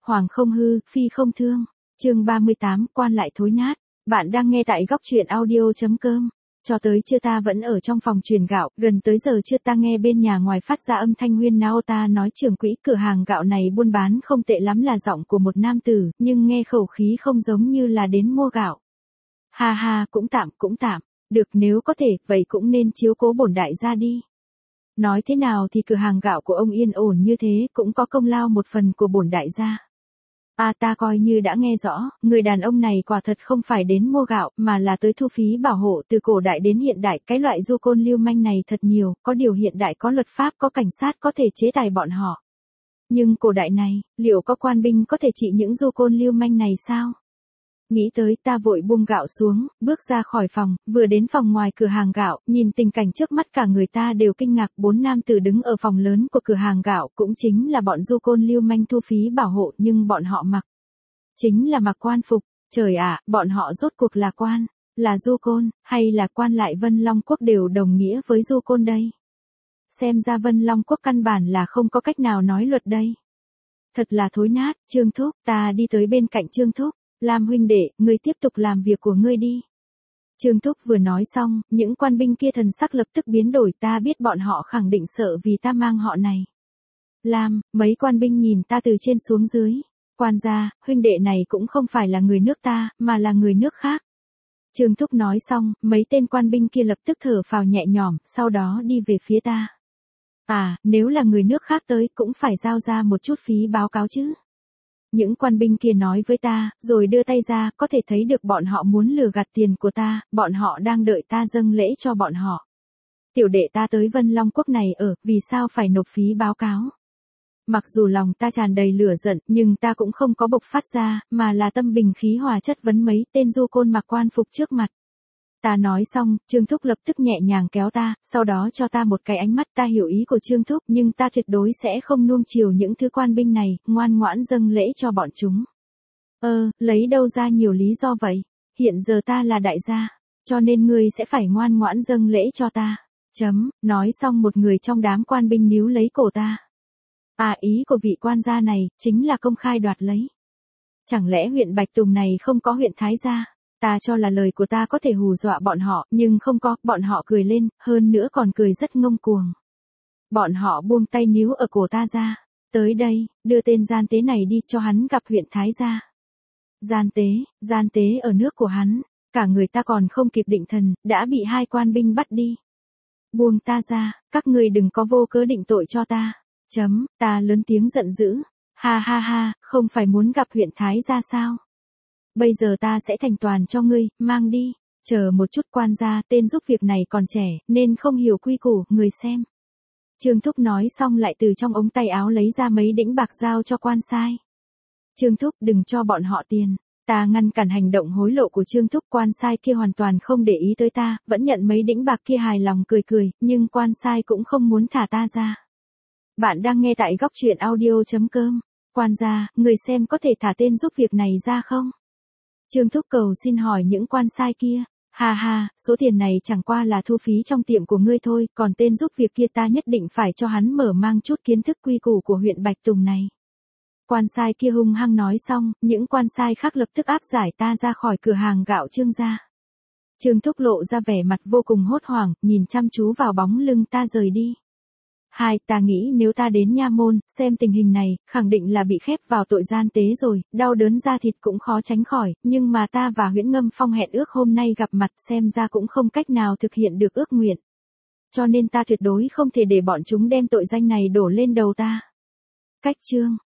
Hoàng không hư, phi không thương. Chương 38, quan lại thối nát. Bạn đang nghe tại góc truyện audio.com. Cho tới trưa ta vẫn ở trong phòng truyền gạo, gần tới giờ trưa ta nghe bên nhà ngoài phát ra âm thanh huyên náo, ta nói trưởng quỹ cửa hàng gạo này buôn bán không tệ lắm, là giọng của một nam tử, nhưng nghe khẩu khí không giống như là đến mua gạo. Ha ha, cũng tạm, được, nếu có thể, vậy cũng nên chiếu cố bổn đại gia đi. Nói thế nào thì cửa hàng gạo của ông yên ổn như thế, cũng có công lao một phần của bổn đại gia. Ta coi như đã nghe rõ, người đàn ông này quả thật không phải đến mua gạo, mà là tới thu phí bảo hộ. Từ cổ đại đến hiện đại, cái loại du côn lưu manh này thật nhiều, có điều hiện đại có luật pháp, có cảnh sát có thể chế tài bọn họ. Nhưng cổ đại này, liệu có quan binh có thể trị những du côn lưu manh này sao? Nghĩ tới, ta vội buông gạo xuống, bước ra khỏi phòng, vừa đến phòng ngoài cửa hàng gạo, nhìn tình cảnh trước mắt cả người ta đều kinh ngạc. 4 nam tử đứng ở phòng lớn của cửa hàng gạo, cũng chính là bọn du côn lưu manh thu phí bảo hộ, nhưng bọn họ chính là mặc quan phục. Trời ạ, bọn họ rốt cuộc là quan, là du côn, hay là quan lại Vân Long Quốc đều đồng nghĩa với du côn đây? Xem ra Vân Long Quốc căn bản là không có cách nào nói luật đây. Thật là thối nát. Trương Thúc, ta đi tới bên cạnh Trương Thúc. Lam huynh đệ, ngươi tiếp tục làm việc của ngươi đi. Trương Thúc vừa nói xong, những quan binh kia thần sắc lập tức biến đổi, ta biết bọn họ khẳng định sợ vì ta mang họ này. Lam, mấy quan binh nhìn ta từ trên xuống dưới. Quan gia, huynh đệ này cũng không phải là người nước ta, mà là người nước khác. Trương Thúc nói xong, mấy tên quan binh kia lập tức thở phào nhẹ nhõm, sau đó đi về phía ta. Nếu là người nước khác tới cũng phải giao ra một chút phí báo cáo chứ. Những quan binh kia nói với ta, rồi đưa tay ra, có thể thấy được bọn họ muốn lừa gạt tiền của ta, bọn họ đang đợi ta dâng lễ cho bọn họ. Tiểu đệ ta tới Vân Long Quốc này vì sao phải nộp phí báo cáo? Mặc dù lòng ta tràn đầy lửa giận, nhưng ta cũng không có bộc phát ra, mà là tâm bình khí hòa chất vấn mấy tên du côn mặc quan phục trước mặt. Ta nói xong, Trương Thúc lập tức nhẹ nhàng kéo ta, sau đó cho ta một cái ánh mắt. Ta hiểu ý của Trương Thúc, nhưng ta tuyệt đối sẽ không nuông chiều những thứ quan binh này, ngoan ngoãn dâng lễ cho bọn chúng. Lấy đâu ra nhiều lý do vậy? Hiện giờ ta là đại gia, cho nên ngươi sẽ phải ngoan ngoãn dâng lễ cho ta. Nói xong một người trong đám quan binh níu lấy cổ ta. Ý của vị quan gia này, chính là công khai đoạt lấy. Chẳng lẽ huyện Bạch Tùng này không có huyện Thái gia? Ta cho là lời của ta có thể hù dọa bọn họ, nhưng không có, bọn họ cười lên, hơn nữa còn cười rất ngông cuồng. Bọn họ buông tay níu ở cổ ta ra. Tới đây, đưa tên gian tế này đi, cho hắn gặp huyện Thái gia. Gian tế ở nước của hắn, cả người ta còn không kịp định thần, đã bị 2 quan binh bắt đi. Buông ta ra, các ngươi đừng có vô cớ định tội cho ta. Ta lớn tiếng giận dữ. Ha, không phải muốn gặp huyện Thái gia sao? Bây giờ ta sẽ thành toàn cho ngươi, mang đi. Chờ một chút, quan gia, tên giúp việc này còn trẻ, nên không hiểu quy củ, người xem. Trương Thúc nói xong lại từ trong ống tay áo lấy ra mấy đĩnh bạc giao cho quan sai. Trương Thúc, đừng cho bọn họ tiền. Ta ngăn cản hành động hối lộ của Trương Thúc. Quan sai kia hoàn toàn không để ý tới ta, vẫn nhận mấy đĩnh bạc kia hài lòng cười, nhưng quan sai cũng không muốn thả ta ra. Bạn đang nghe tại góc truyện audio.com. Quan gia, người xem có thể thả tên giúp việc này ra không? Trương Thúc cầu xin hỏi những quan sai kia. Ha, số tiền này chẳng qua là thu phí trong tiệm của ngươi thôi, còn tên giúp việc kia ta nhất định phải cho hắn mở mang chút kiến thức quy củ của huyện Bạch Tùng này. Quan sai kia hung hăng nói xong, những quan sai khác lập tức áp giải ta ra khỏi cửa hàng gạo Trương gia. Trương Thúc lộ ra vẻ mặt vô cùng hốt hoảng, nhìn chăm chú vào bóng lưng ta rời đi. Ta nghĩ nếu ta đến nha môn, xem tình hình này, khẳng định là bị khép vào tội gian tế rồi, đau đớn da thịt cũng khó tránh khỏi, nhưng mà ta và Huyễn Ngâm Phong hẹn ước hôm nay gặp mặt, xem ra cũng không cách nào thực hiện được ước nguyện. Cho nên ta tuyệt đối không thể để bọn chúng đem tội danh này đổ lên đầu ta. Cách chương